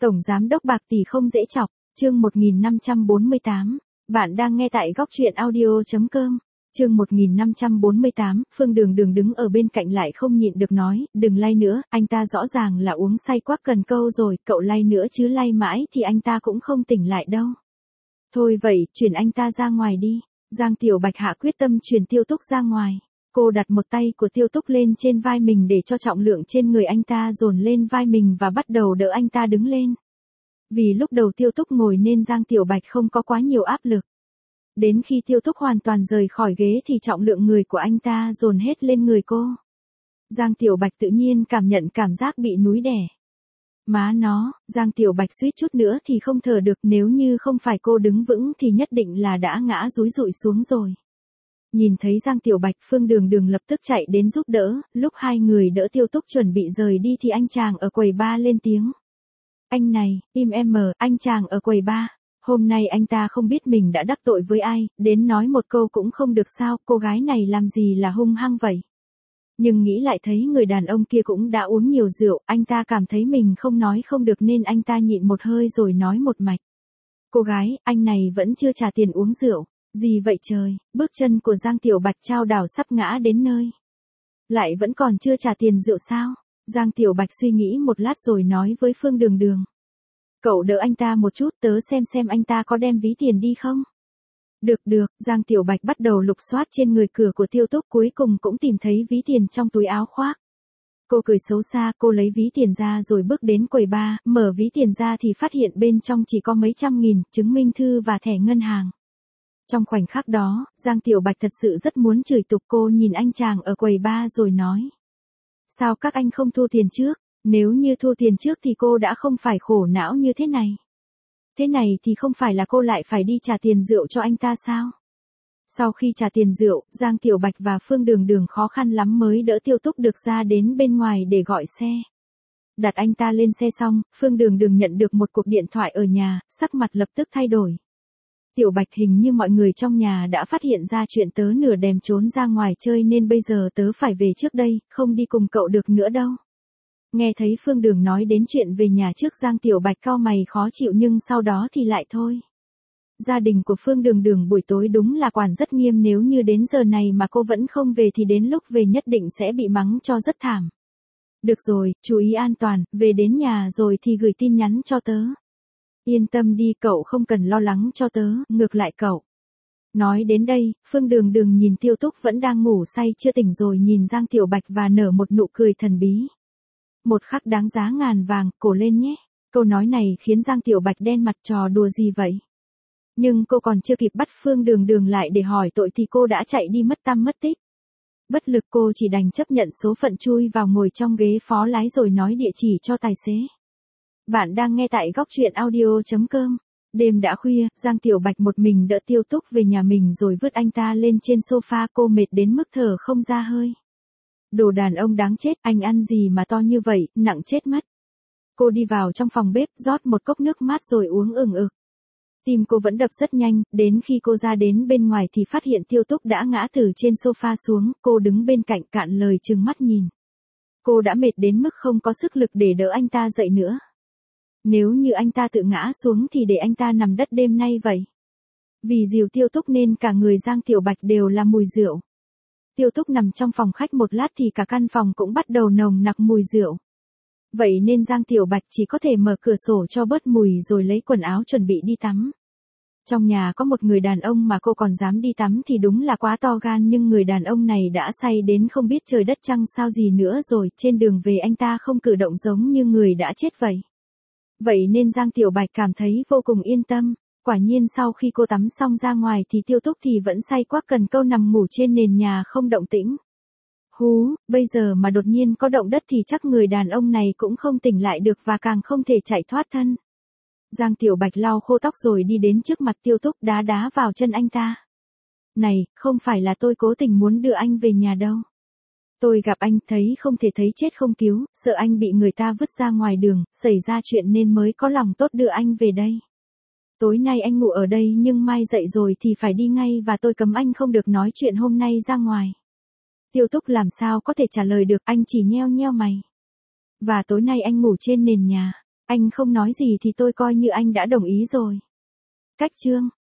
Tổng giám đốc Bạc Tỷ không dễ chọc, chương 1548. Bạn đang nghe tại góc truyện audio.com. Chương 1548, Phương Đường Đường đứng ở bên cạnh lại không nhịn được nói, đừng lay nữa, anh ta rõ ràng là uống say quắc cần câu rồi, cậu lay nữa chứ lay mãi thì anh ta cũng không tỉnh lại đâu. Thôi vậy, chuyển anh ta ra ngoài đi. Giang Tiểu Bạch hạ quyết tâm chuyển Tiêu Túc ra ngoài. Cô đặt một tay của Tiêu Túc lên trên vai mình để cho trọng lượng trên người anh ta dồn lên vai mình và bắt đầu đỡ anh ta đứng lên. Vì lúc đầu Tiêu Túc ngồi nên Giang Tiểu Bạch không có quá nhiều áp lực. Đến khi Tiêu Túc hoàn toàn rời khỏi ghế thì trọng lượng người của anh ta dồn hết lên người cô. Giang Tiểu Bạch tự nhiên cảm nhận cảm giác bị núi đè. Má nó, Giang Tiểu Bạch suýt chút nữa thì không thở được, nếu như không phải cô đứng vững thì nhất định là đã ngã dúi dụi xuống rồi. Nhìn thấy Giang Tiểu Bạch, Phương Đường Đường lập tức chạy đến giúp đỡ, lúc hai người đỡ Tiêu Túc chuẩn bị rời đi thì anh chàng ở quầy bar lên tiếng. Anh này, im em mờ, anh chàng ở quầy bar. Hôm nay anh ta không biết mình đã đắc tội với ai, đến nói một câu cũng không được sao, cô gái này làm gì là hung hăng vậy. Nhưng nghĩ lại thấy người đàn ông kia cũng đã uống nhiều rượu, anh ta cảm thấy mình không nói không được nên anh ta nhịn một hơi rồi nói một mạch. Cô gái, anh này vẫn chưa trả tiền uống rượu. Gì vậy trời, bước chân của Giang Tiểu Bạch chao đảo sắp ngã đến nơi. Lại vẫn còn chưa trả tiền rượu sao? Giang Tiểu Bạch suy nghĩ một lát rồi nói với Phương Đường Đường. Cậu đỡ anh ta một chút, tớ xem anh ta có đem ví tiền đi không? Được, Giang Tiểu Bạch bắt đầu lục soát trên người cửa của Tiêu Túc, cuối cùng cũng tìm thấy ví tiền trong túi áo khoác. Cô cười xấu xa, cô lấy ví tiền ra rồi bước đến quầy bar, mở ví tiền ra thì phát hiện bên trong chỉ có mấy trăm nghìn, chứng minh thư và thẻ ngân hàng. Trong khoảnh khắc đó, Giang Tiểu Bạch thật sự rất muốn chửi tục, cô nhìn anh chàng ở quầy bar rồi nói. Sao các anh không thu tiền trước? Nếu như thu tiền trước thì cô đã không phải khổ não như thế này. Thế này thì không phải là cô lại phải đi trả tiền rượu cho anh ta sao? Sau khi trả tiền rượu, Giang Tiểu Bạch và Phương Đường Đường khó khăn lắm mới đỡ Tiêu Túc được ra đến bên ngoài để gọi xe. Đặt anh ta lên xe xong, Phương Đường Đường nhận được một cuộc điện thoại ở nhà, sắc mặt lập tức thay đổi. Tiểu Bạch, hình như mọi người trong nhà đã phát hiện ra chuyện tớ nửa đêm trốn ra ngoài chơi nên bây giờ tớ phải về trước đây, không đi cùng cậu được nữa đâu. Nghe thấy Phương Đường nói đến chuyện về nhà trước, Giang Tiểu Bạch cau mày khó chịu nhưng sau đó thì lại thôi. Gia đình của Phương Đường Đường buổi tối đúng là quản rất nghiêm, nếu như đến giờ này mà cô vẫn không về thì đến lúc về nhất định sẽ bị mắng cho rất thảm. Được rồi, chú ý an toàn, về đến nhà rồi thì gửi tin nhắn cho tớ. Yên tâm đi, cậu không cần lo lắng cho tớ, ngược lại cậu. Nói đến đây, Phương Đường Đường nhìn Tiêu Túc vẫn đang ngủ say chưa tỉnh rồi nhìn Giang Tiểu Bạch và nở một nụ cười thần bí. Một khắc đáng giá ngàn vàng, cổ lên nhé. Câu nói này khiến Giang Tiểu Bạch đen mặt, trò đùa gì vậy? Nhưng cô còn chưa kịp bắt Phương Đường Đường lại để hỏi tội thì cô đã chạy đi mất tăm mất tích. Bất lực cô chỉ đành chấp nhận số phận, chui vào ngồi trong ghế phó lái rồi nói địa chỉ cho tài xế. Bạn đang nghe tại góc truyện audio.com. Đêm đã khuya, Giang Tiểu Bạch một mình đỡ Tiêu Túc về nhà mình rồi vứt anh ta lên trên sofa, cô mệt đến mức thở không ra hơi. Đồ đàn ông đáng chết, anh ăn gì mà to như vậy, nặng chết mất. Cô đi vào trong phòng bếp, rót một cốc nước mát rồi uống ừng ực. Tim cô vẫn đập rất nhanh, đến khi cô ra đến bên ngoài thì phát hiện Tiêu Túc đã ngã từ trên sofa xuống, cô đứng bên cạnh cạn lời trừng mắt nhìn. Cô đã mệt đến mức không có sức lực để đỡ anh ta dậy nữa. Nếu như anh ta tự ngã xuống thì để anh ta nằm đất đêm nay vậy. Vì dìu Tiêu Túc nên cả người Giang Tiểu Bạch đều là mùi rượu. Tiêu Túc nằm trong phòng khách một lát thì cả căn phòng cũng bắt đầu nồng nặc mùi rượu. Vậy nên Giang Tiểu Bạch chỉ có thể mở cửa sổ cho bớt mùi rồi lấy quần áo chuẩn bị đi tắm. Trong nhà có một người đàn ông mà cô còn dám đi tắm thì đúng là quá to gan, nhưng người đàn ông này đã say đến không biết trời đất trăng sao gì nữa rồi, trên đường về anh ta không cử động giống như người đã chết vậy. Vậy nên Giang Tiểu Bạch cảm thấy vô cùng yên tâm. Quả nhiên sau khi cô tắm xong ra ngoài thì Tiêu Túc thì vẫn say quắc cần câu nằm ngủ trên nền nhà không động tĩnh. Hú, bây giờ mà đột nhiên có động đất thì chắc người đàn ông này cũng không tỉnh lại được và càng không thể chạy thoát thân. Giang Tiểu Bạch lau khô tóc rồi đi đến trước mặt Tiêu Túc, đá đá vào chân anh ta. Này, không phải là tôi cố tình muốn đưa anh về nhà đâu. Tôi gặp anh thấy không thể thấy chết không cứu, sợ anh bị người ta vứt ra ngoài đường, xảy ra chuyện nên mới có lòng tốt đưa anh về đây. Tối nay anh ngủ ở đây nhưng mai dậy rồi thì phải đi ngay và tôi cấm anh không được nói chuyện hôm nay ra ngoài. Tiêu Túc làm sao có thể trả lời được, anh chỉ nheo nheo mày. Và tối nay anh ngủ trên nền nhà. Anh không nói gì thì tôi coi như anh đã đồng ý rồi. Cách chương